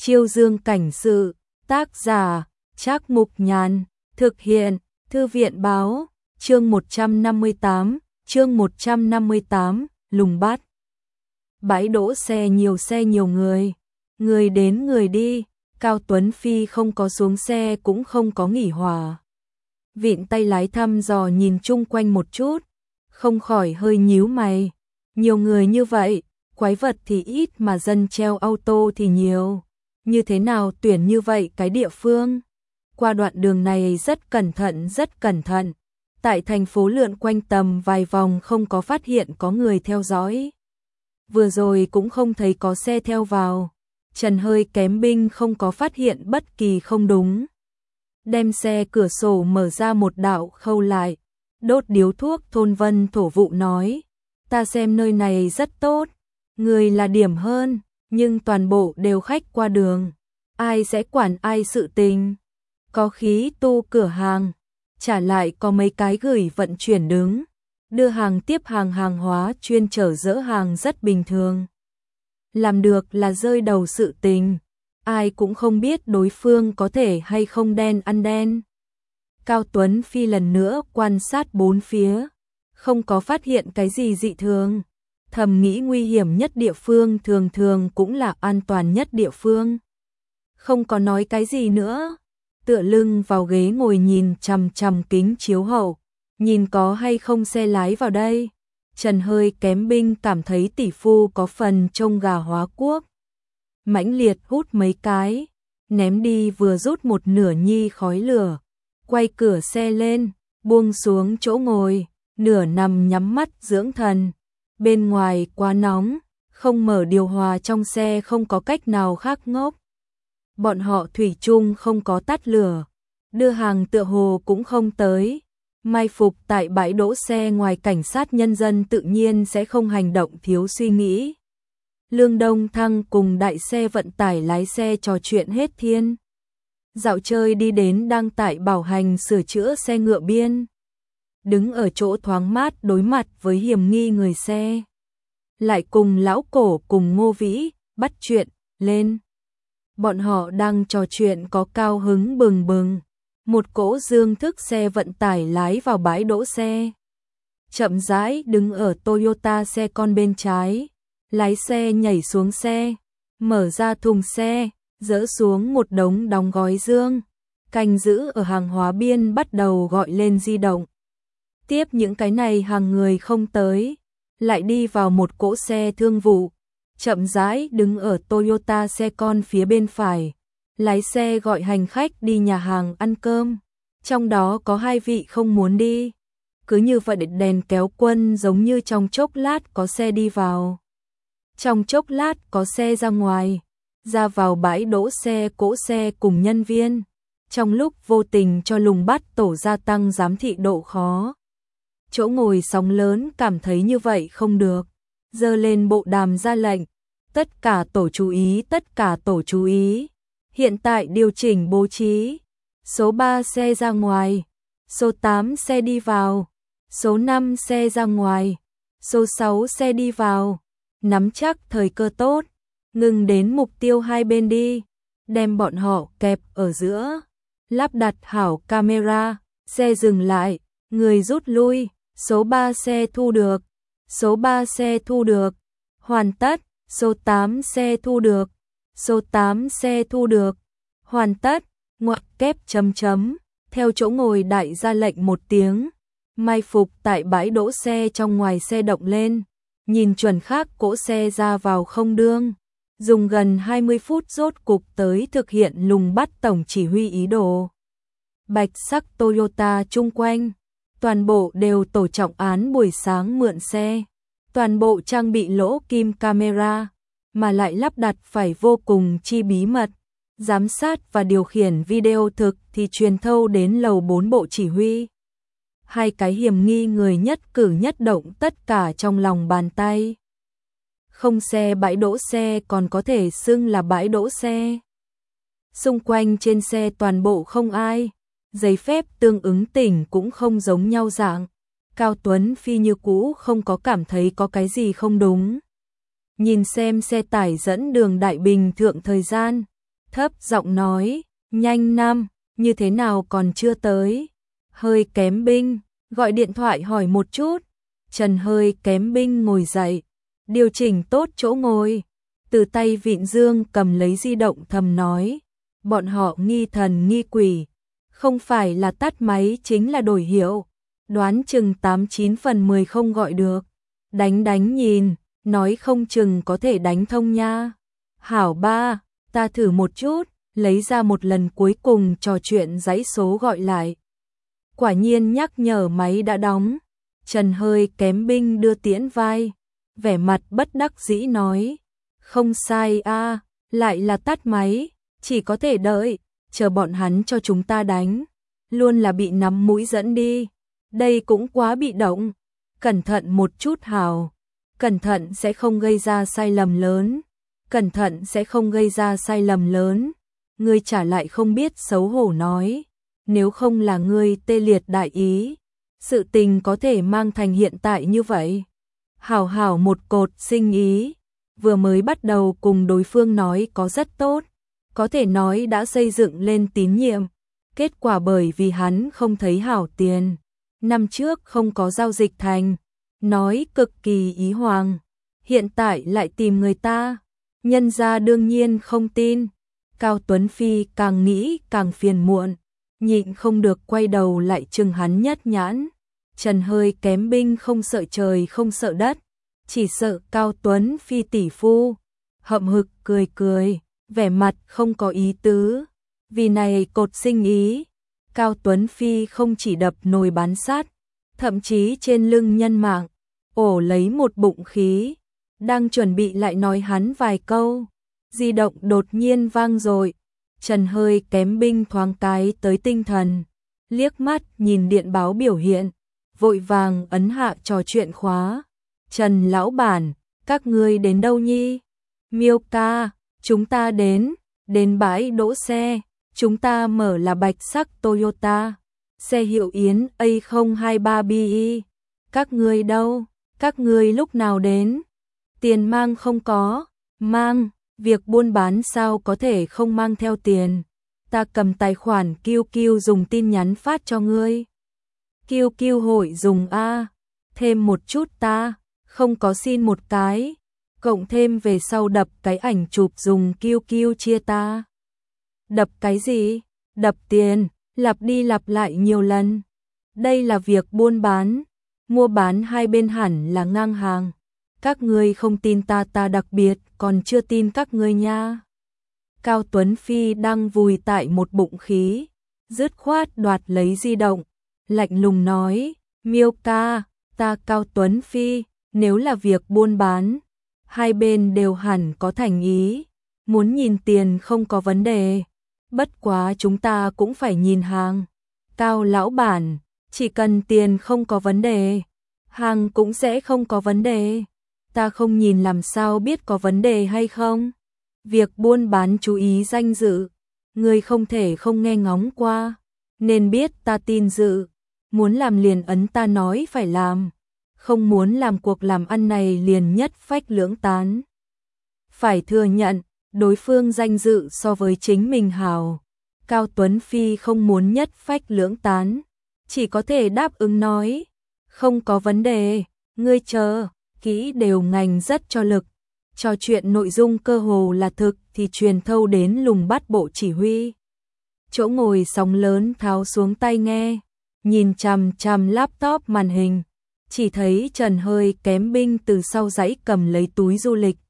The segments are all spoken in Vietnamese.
Chiêu Dương cảnh sự, tác giả, Trác Mục Nhàn, thực hiện, Thư viện báo, chương 158, lùng bắt. Bãi đỗ xe nhiều người, người đến người đi, Cao Tuấn Phi không có xuống xe cũng không có nghỉ hòa. Vịn tay lái thăm dò nhìn chung quanh một chút, không khỏi hơi nhíu mày. Nhiều người như vậy, quái vật thì ít mà dân treo auto thì nhiều. Như thế nào tuyển như vậy cái địa phương? Qua đoạn đường này rất cẩn thận. Tại thành phố lượn quanh tầm vài vòng không có phát hiện có người theo dõi. Vừa rồi cũng không thấy có xe theo vào. Trần hơi kém binh không có phát hiện bất kỳ không đúng. Đem xe cửa sổ mở ra một đạo khâu lại. Đốt điếu thuốc thôn Vân Thổ Vụ nói. Ta xem nơi này rất tốt. Người là điểm hơn. Nhưng toàn bộ đều khách qua đường. Ai sẽ quản ai sự tình. Có khí tu cửa hàng. Trả lại có mấy cái gửi vận chuyển đứng. Đưa hàng tiếp hàng hàng hóa chuyên chở dỡ hàng rất bình thường. Làm được là rơi đầu sự tình. Ai cũng không biết đối phương có thể hay không đen ăn đen. Cao Tuấn Phi lần nữa quan sát bốn phía. Không có phát hiện cái gì dị thường. Thầm nghĩ nguy hiểm nhất địa phương thường thường cũng là an toàn nhất địa phương. Không có nói cái gì nữa. Tựa lưng vào ghế ngồi nhìn chằm chằm kính chiếu hậu. Nhìn có hay không xe lái vào đây. Trần hơi kém binh cảm thấy tỷ phu có phần trông gà hóa quốc. Mãnh liệt hút mấy cái. Ném đi vừa rút một nửa nhi khói lửa. Quay cửa xe lên. Buông xuống chỗ ngồi. Nửa nằm nhắm mắt dưỡng thần. Bên ngoài quá nóng. Không mở điều hòa trong xe không có cách nào khác ngốc. Bọn họ thủy chung không có tắt lửa. Đưa hàng tựa hồ cũng không tới. Mai phục tại bãi đỗ xe ngoài cảnh sát nhân dân tự nhiên sẽ không hành động thiếu suy nghĩ. Lương Đông Thăng cùng đại xe vận tải lái xe trò chuyện hết thiên. Dạo chơi đi đến đang tại bảo hành sửa chữa xe ngựa biên. Đứng ở chỗ thoáng mát đối mặt với hiểm nghi người xe. Lại cùng lão cổ cùng Ngô Vĩ bắt chuyện lên. Bọn họ đang trò chuyện có cao hứng bừng bừng. Một cỗ dương thức xe vận tải lái vào bãi đỗ xe. Chậm rãi đứng ở Toyota xe con bên trái. Lái xe nhảy xuống xe. Mở ra thùng xe. Dỡ xuống một đống đóng gói dương. Canh giữ ở hàng hóa biên bắt đầu gọi lên di động. Tiếp những cái này hàng người không tới. Lại đi vào một cỗ xe thương vụ. Chậm rãi đứng ở Toyota xe con phía bên phải. Lái xe gọi hành khách đi nhà hàng ăn cơm. Trong đó có 2 vị không muốn đi. Cứ như vậy đèn kéo quân giống như trong chốc lát có xe đi vào. Trong chốc lát có xe ra ngoài. Ra vào bãi đỗ xe cỗ xe cùng nhân viên. Trong lúc vô tình cho lùng bắt tổ gia tăng giám thị độ khó. Chỗ ngồi sóng lớn cảm thấy như vậy không được. Giơ lên bộ đàm ra lệnh. Tất cả tổ chú ý. Hiện tại điều chỉnh bố trí. Số 3 xe ra ngoài. Số 8 xe đi vào. Số 5 xe ra ngoài. Số 6 xe đi vào. Nắm chắc thời cơ tốt. Ngừng đến mục tiêu hai bên đi. Đem bọn họ kẹp ở giữa. Lắp đặt hảo camera. Xe dừng lại. Người rút lui. Số 3 xe thu được. Số 3 xe thu được. Hoàn tất. Số 8 xe thu được. Số 8 xe thu được. Hoàn tất. Ngoặc kép chấm chấm. Theo chỗ ngồi đại ra lệnh một tiếng. Mai phục tại bãi đỗ xe trong ngoài xe động lên. Nhìn chuẩn khác cỗ xe ra vào không đương. Dùng gần 20 phút rốt cục tới thực hiện lùng bắt tổng chỉ huy ý đồ. Bạch sắc Toyota chung quanh. Toàn bộ đều tổ trọng án buổi sáng mượn xe. Toàn bộ trang bị lỗ kim camera. Mà lại lắp đặt phải vô cùng chi bí mật. Giám sát và điều khiển video thực thì truyền thâu đến lầu 4 bộ chỉ huy. 2 cái hiểm nghi người nhất cử nhất động tất cả trong lòng bàn tay. Không xe bãi đỗ xe còn có thể xưng là bãi đỗ xe. Xung quanh trên xe toàn bộ không ai. Giấy phép tương ứng tỉnh cũng không giống nhau dạng. Cao Tuấn Phi như cũ không có cảm thấy có cái gì không đúng. Nhìn xem xe tải dẫn đường Đại Bình Thượng thời gian. thấp giọng nói, nhanh năm, như thế nào còn chưa tới? Hơi kém binh, gọi điện thoại hỏi một chút. Trần hơi kém binh ngồi dậy, điều chỉnh tốt chỗ ngồi, từ tay vịn dương cầm lấy di động thầm nói, bọn họ nghi thần nghi quỷ, không phải là tắt máy chính là đổi hiệu, đoán chừng 89 phần 10 không gọi được, đánh nhìn, nói không chừng có thể đánh thông nha. Hảo ba, ta thử một chút, lấy ra một lần cuối cùng trò chuyện dãy số gọi lại. Quả nhiên nhắc nhở máy đã đóng. Trần hơi kém binh đưa tiễn vai, vẻ mặt bất đắc dĩ nói, không sai a, lại là tắt máy, chỉ có thể đợi, chờ bọn hắn cho chúng ta đánh, luôn là bị nắm mũi dẫn đi, đây cũng quá bị động, cẩn thận một chút hào, cẩn thận sẽ không gây ra sai lầm lớn, cẩn thận sẽ không gây ra sai lầm lớn, ngươi trả lại không biết xấu hổ nói, nếu không là ngươi tê liệt đại ý. Sự tình có thể mang thành hiện tại như vậy. Hảo hảo một cột sinh ý, vừa mới bắt đầu cùng đối phương nói có rất tốt, có thể nói đã xây dựng lên tín nhiệm. Kết quả bởi vì hắn không thấy hảo tiền, năm trước không có giao dịch thành, nói cực kỳ ý hoàng, hiện tại lại tìm người ta, nhân gia đương nhiên không tin. Cao Tuấn Phi càng nghĩ càng phiền muộn, nhịn không được quay đầu lại chừng hắn nhất nhãn. Trần hơi kém binh không sợ trời không sợ đất, chỉ sợ Cao Tuấn Phi tỷ phu. Hậm hực cười, vẻ mặt không có ý tứ. Vì này cột sinh ý, Cao Tuấn Phi không chỉ đập nồi bán sắt, thậm chí trên lưng nhân mạng, ổ lấy một bụng khí, đang chuẩn bị lại nói hắn vài câu. Di động đột nhiên vang dội, Trần hơi kém binh thoáng cái tới tinh thần, liếc mắt nhìn điện báo biểu hiện, vội vàng ấn hạ trò chuyện khóa. Trần lão bản, các ngươi đến đâu nhi? Miêu ca, chúng ta đến bãi đỗ xe, chúng ta mở là bạch sắc Toyota, xe hiệu Yến A023BI. Các ngươi đâu? Các ngươi lúc nào đến? Tiền mang không có? Mang, việc buôn bán sao có thể không mang theo tiền? Ta cầm tài khoản QQ dùng tin nhắn phát cho ngươi. QQ hội dùng a, thêm một chút ta, không có xin một cái, cộng thêm về sau đập cái ảnh chụp dùng QQ chia ta. Đập cái gì? Đập tiền, lặp đi lặp lại nhiều lần. Đây là việc buôn bán, mua bán hai bên hẳn là ngang hàng. Các ngươi không tin ta, ta đặc biệt còn chưa tin các ngươi nha. Cao Tuấn Phi đang vùi tại một bụng khí, dứt khoát đoạt lấy di động, lạnh lùng nói, Miêu ca, ta Cao Tuấn Phi, nếu là việc buôn bán, hai bên đều hẳn có thành ý, muốn nhìn tiền không có vấn đề, bất quá chúng ta cũng phải nhìn hàng. Cao lão bản, chỉ cần tiền không có vấn đề, hàng cũng sẽ không có vấn đề. Ta không nhìn làm sao biết có vấn đề hay không? Việc buôn bán chú ý danh dự, người không thể không nghe ngóng qua, nên biết ta tin dự, muốn làm liền ấn ta nói phải làm, không muốn làm cuộc làm ăn này liền nhất phách lưỡng tán. Phải thừa nhận, đối phương danh dự so với chính mình hào, Cao Tuấn Phi không muốn nhất phách lưỡng tán, chỉ có thể đáp ứng nói, không có vấn đề, ngươi chờ, kỹ đều ngành rất cho lực. Trò chuyện nội dung cơ hồ là thực thì truyền thâu đến Lùng Bắt bộ chỉ huy. Chỗ ngồi sóng lớn tháo xuống tai nghe, nhìn chằm chằm laptop màn hình, chỉ thấy Trần hơi kém binh từ sau dãy cầm lấy túi du lịch.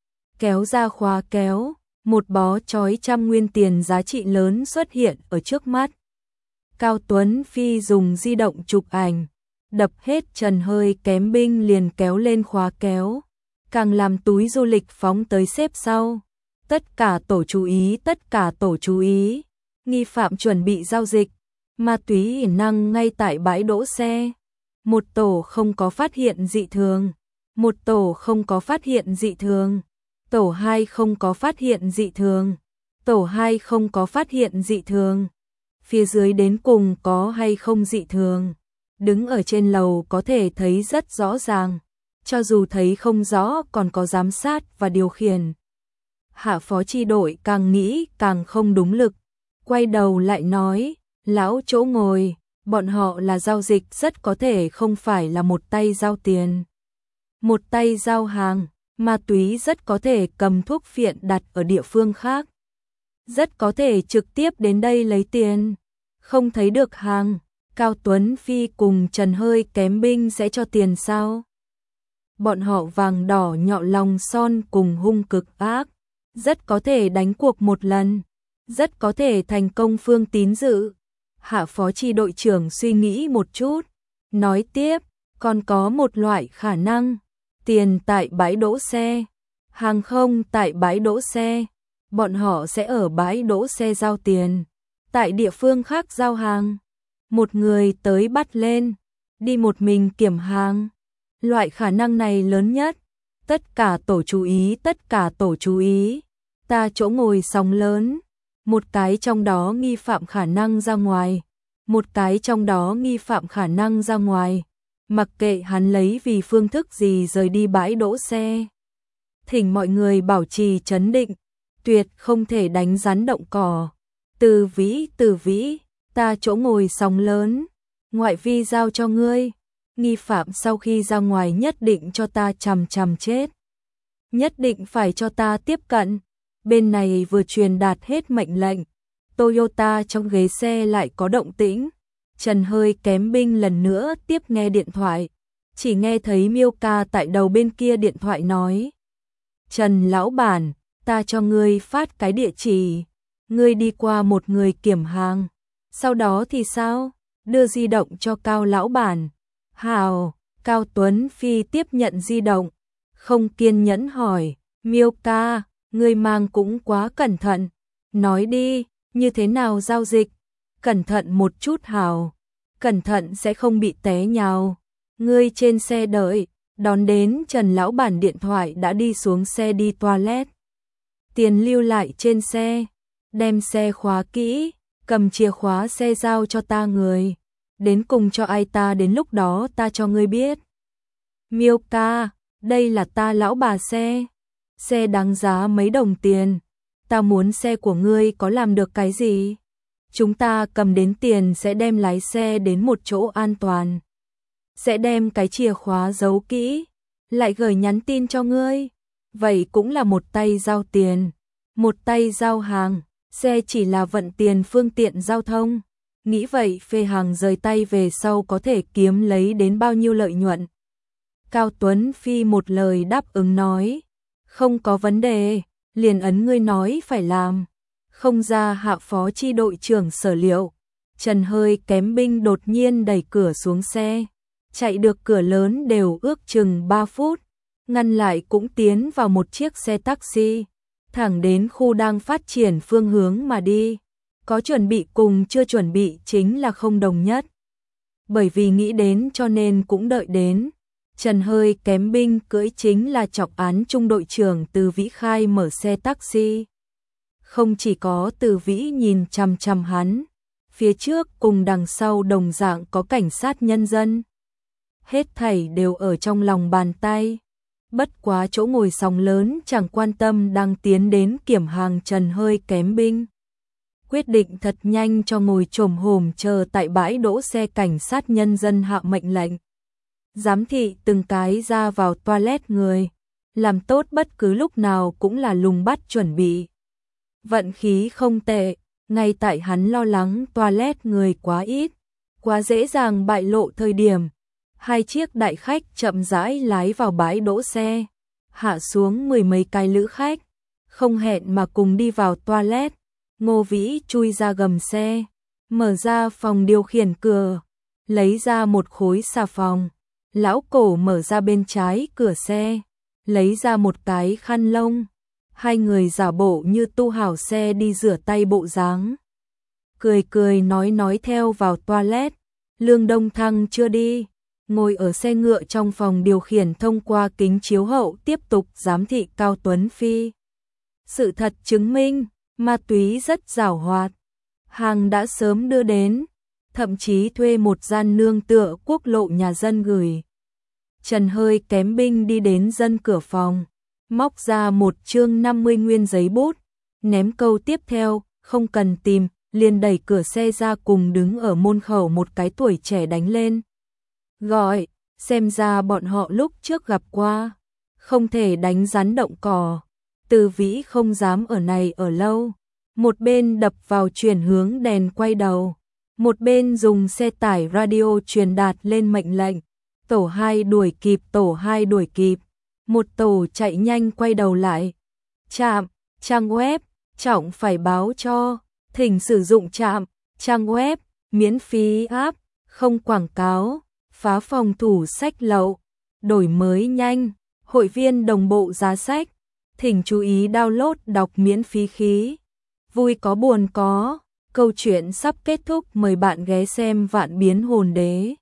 Kéo ra khóa kéo, một bó chói trăm nguyên tiền giá trị lớn xuất hiện ở trước mắt. Cao Tuấn Phi dùng di động chụp ảnh, đập hết Trần hơi kém binh liền kéo lên khóa kéo, càng làm túi du lịch phóng tới xếp sau. Tất cả tổ chú ý, tất cả tổ chú ý, nghi phạm chuẩn bị giao dịch, ma túy ẩn năng ngay tại bãi đỗ xe. Một tổ không có phát hiện dị thường, một tổ không có phát hiện dị thường, tổ 2 không có phát hiện dị thường, tổ 2 không có phát hiện dị thường, phía dưới đến cùng có hay không dị thường. Đứng ở trên lầu có thể thấy rất rõ ràng, cho dù thấy không rõ còn có giám sát và điều khiển. Hạ phó chi đội càng nghĩ càng không đúng lực, quay đầu lại nói, lão chỗ ngồi, bọn họ là giao dịch, rất có thể không phải là một tay giao tiền, một tay giao hàng, ma túy rất có thể cầm thuốc phiện đặt ở địa phương khác, rất có thể trực tiếp đến đây lấy tiền, không thấy được hàng, Cao Tuấn Phi cùng Trần Hơi Kém Binh sẽ cho tiền sao? Bọn họ vàng đỏ nhọ lòng son cùng hung cực ác, rất có thể đánh cuộc một lần, rất có thể thành công Phương Tín dự. Hạ phó chi đội trưởng suy nghĩ một chút, nói tiếp, còn có một loại khả năng, tiền tại bãi đỗ xe, hàng không tại bãi đỗ xe, bọn họ sẽ ở bãi đỗ xe giao tiền, tại địa phương khác giao hàng, một người tới bắt lên, đi một mình kiểm hàng, loại khả năng này lớn nhất, tất cả tổ chú ý, tất cả tổ chú ý, ta chỗ ngồi sóng lớn, một cái trong đó nghi phạm khả năng ra ngoài, một cái trong đó nghi phạm khả năng ra ngoài, mặc kệ hắn lấy vì phương thức gì rời đi bãi đỗ xe. Thỉnh mọi người bảo trì trấn định, tuyệt không thể đánh rắn động cỏ. Từ vĩ, ta chỗ ngồi sóng lớn, ngoại vi giao cho ngươi, nghi phạm sau khi ra ngoài nhất định cho ta chằm chằm chết. Nhất định phải cho ta tiếp cận. Bên này vừa truyền đạt hết mệnh lệnh, Toyota trong ghế xe lại có động tĩnh. Trần Hơi Kém Binh lần nữa tiếp nghe điện thoại, chỉ nghe thấy Miêu Ca tại đầu bên kia điện thoại nói: Trần lão bản, ta cho ngươi phát cái địa chỉ, ngươi đi qua một người kiểm hàng, sau đó thì sao? Đưa di động cho Cao lão bản. Hào, Cao Tuấn Phi tiếp nhận di động, không kiên nhẫn hỏi, Miêu Ca, ngươi mang cũng quá cẩn thận, nói đi, như thế nào giao dịch? Cẩn thận một chút Hào, cẩn thận sẽ không bị té nhào. Ngươi trên xe đợi, đón đến Trần lão bản điện thoại đã đi xuống xe đi toilet. Tiền lưu lại trên xe, đem xe khóa kỹ, cầm chìa khóa xe giao cho ta người. Đến cùng cho ai ta đến lúc đó ta cho ngươi biết. Miêu Ca, đây là ta lão bà xe. Xe đáng giá mấy đồng tiền. Ta muốn xe của ngươi có làm được cái gì? Chúng ta cầm đến tiền sẽ đem lái xe đến một chỗ an toàn. Sẽ đem cái chìa khóa giấu kỹ, lại gửi nhắn tin cho ngươi. Vậy cũng là một tay giao tiền, một tay giao hàng, xe chỉ là vận tiền phương tiện giao thông. Nghĩ vậy phê hàng rời tay về sau có thể kiếm lấy đến bao nhiêu lợi nhuận. Cao Tuấn Phi một lời đáp ứng nói, không có vấn đề, liền ấn ngươi nói phải làm. Không ra hạ phó chi đội trưởng sở liệu, Trần Hơi Kém Binh đột nhiên đẩy cửa xuống xe, chạy được cửa lớn đều ước chừng 3 phút, ngăn lại cũng tiến vào một chiếc xe taxi, thẳng đến khu đang phát triển phương hướng mà đi. Có chuẩn bị cùng chưa chuẩn bị chính là không đồng nhất. Bởi vì nghĩ đến cho nên cũng đợi đến. Trần Hơi Kém Binh cưỡi chính là trọng án trung đội trưởng Từ Vĩ khai mở xe taxi. Không chỉ có Từ Vĩ nhìn chằm chằm hắn, phía trước cùng đằng sau đồng dạng có cảnh sát nhân dân. Hết thảy đều ở trong lòng bàn tay. Bất quá chỗ ngồi sóng lớn chẳng quan tâm đang tiến đến kiểm hàng Trần Hơi Kém Binh. Quyết định thật nhanh cho ngồi chồm hổm chờ tại bãi đỗ xe cảnh sát nhân dân hạ mệnh lệnh. Giám thị từng cái ra vào toilet người, làm tốt bất cứ lúc nào cũng là lùng bắt chuẩn bị. Vận khí không tệ, ngay tại hắn lo lắng toilet người quá ít, quá dễ dàng bại lộ thời điểm. Hai chiếc đại khách chậm rãi lái vào bãi đỗ xe, hạ xuống 10 mấy cái lữ khách, không hẹn mà cùng đi vào toilet. Ngô Vĩ chui ra gầm xe, mở ra phòng điều khiển cửa, lấy ra một khối xà phòng. Lão Cổ mở ra bên trái cửa xe, lấy ra một cái khăn lông. Hai người giả bộ như tu hảo xe đi rửa tay bộ dáng. Cười cười nói theo vào toilet. Lương Đông Thăng chưa đi, ngồi ở xe ngựa trong phòng điều khiển thông qua kính chiếu hậu tiếp tục giám thị Cao Tuấn Phi. Sự thật chứng minh, ma túy rất giàu hoạt, hàng đã sớm đưa đến, thậm chí thuê một gian nương tựa quốc lộ nhà dân gửi. Trần Hơi Kém Binh đi đến dân cửa phòng, móc ra một chương 50 nguyên giấy bút, ném câu tiếp theo, không cần tìm, liền đẩy cửa xe ra cùng đứng ở môn khẩu một cái tuổi trẻ đánh lên. Gọi, xem ra bọn họ lúc trước gặp qua, không thể đánh rắn động cỏ. Từ Vĩ không dám ở này ở lâu, một bên đập vào chuyển hướng đèn quay đầu, một bên dùng xe tải radio truyền đạt lên mệnh lệnh. Tổ 2 đuổi kịp, tổ 2 đuổi kịp. Một tổ chạy nhanh quay đầu lại. Trạm, trang web, trọng phải báo cho, thỉnh sử dụng trạm, trang web, miễn phí app, không quảng cáo, phá phòng thủ sách lậu, đổi mới nhanh, hội viên đồng bộ giá sách, thỉnh chú ý download đọc miễn phí khí. Vui có buồn có, câu chuyện sắp kết thúc, mời bạn ghé xem Vạn Biến Hồn Đế.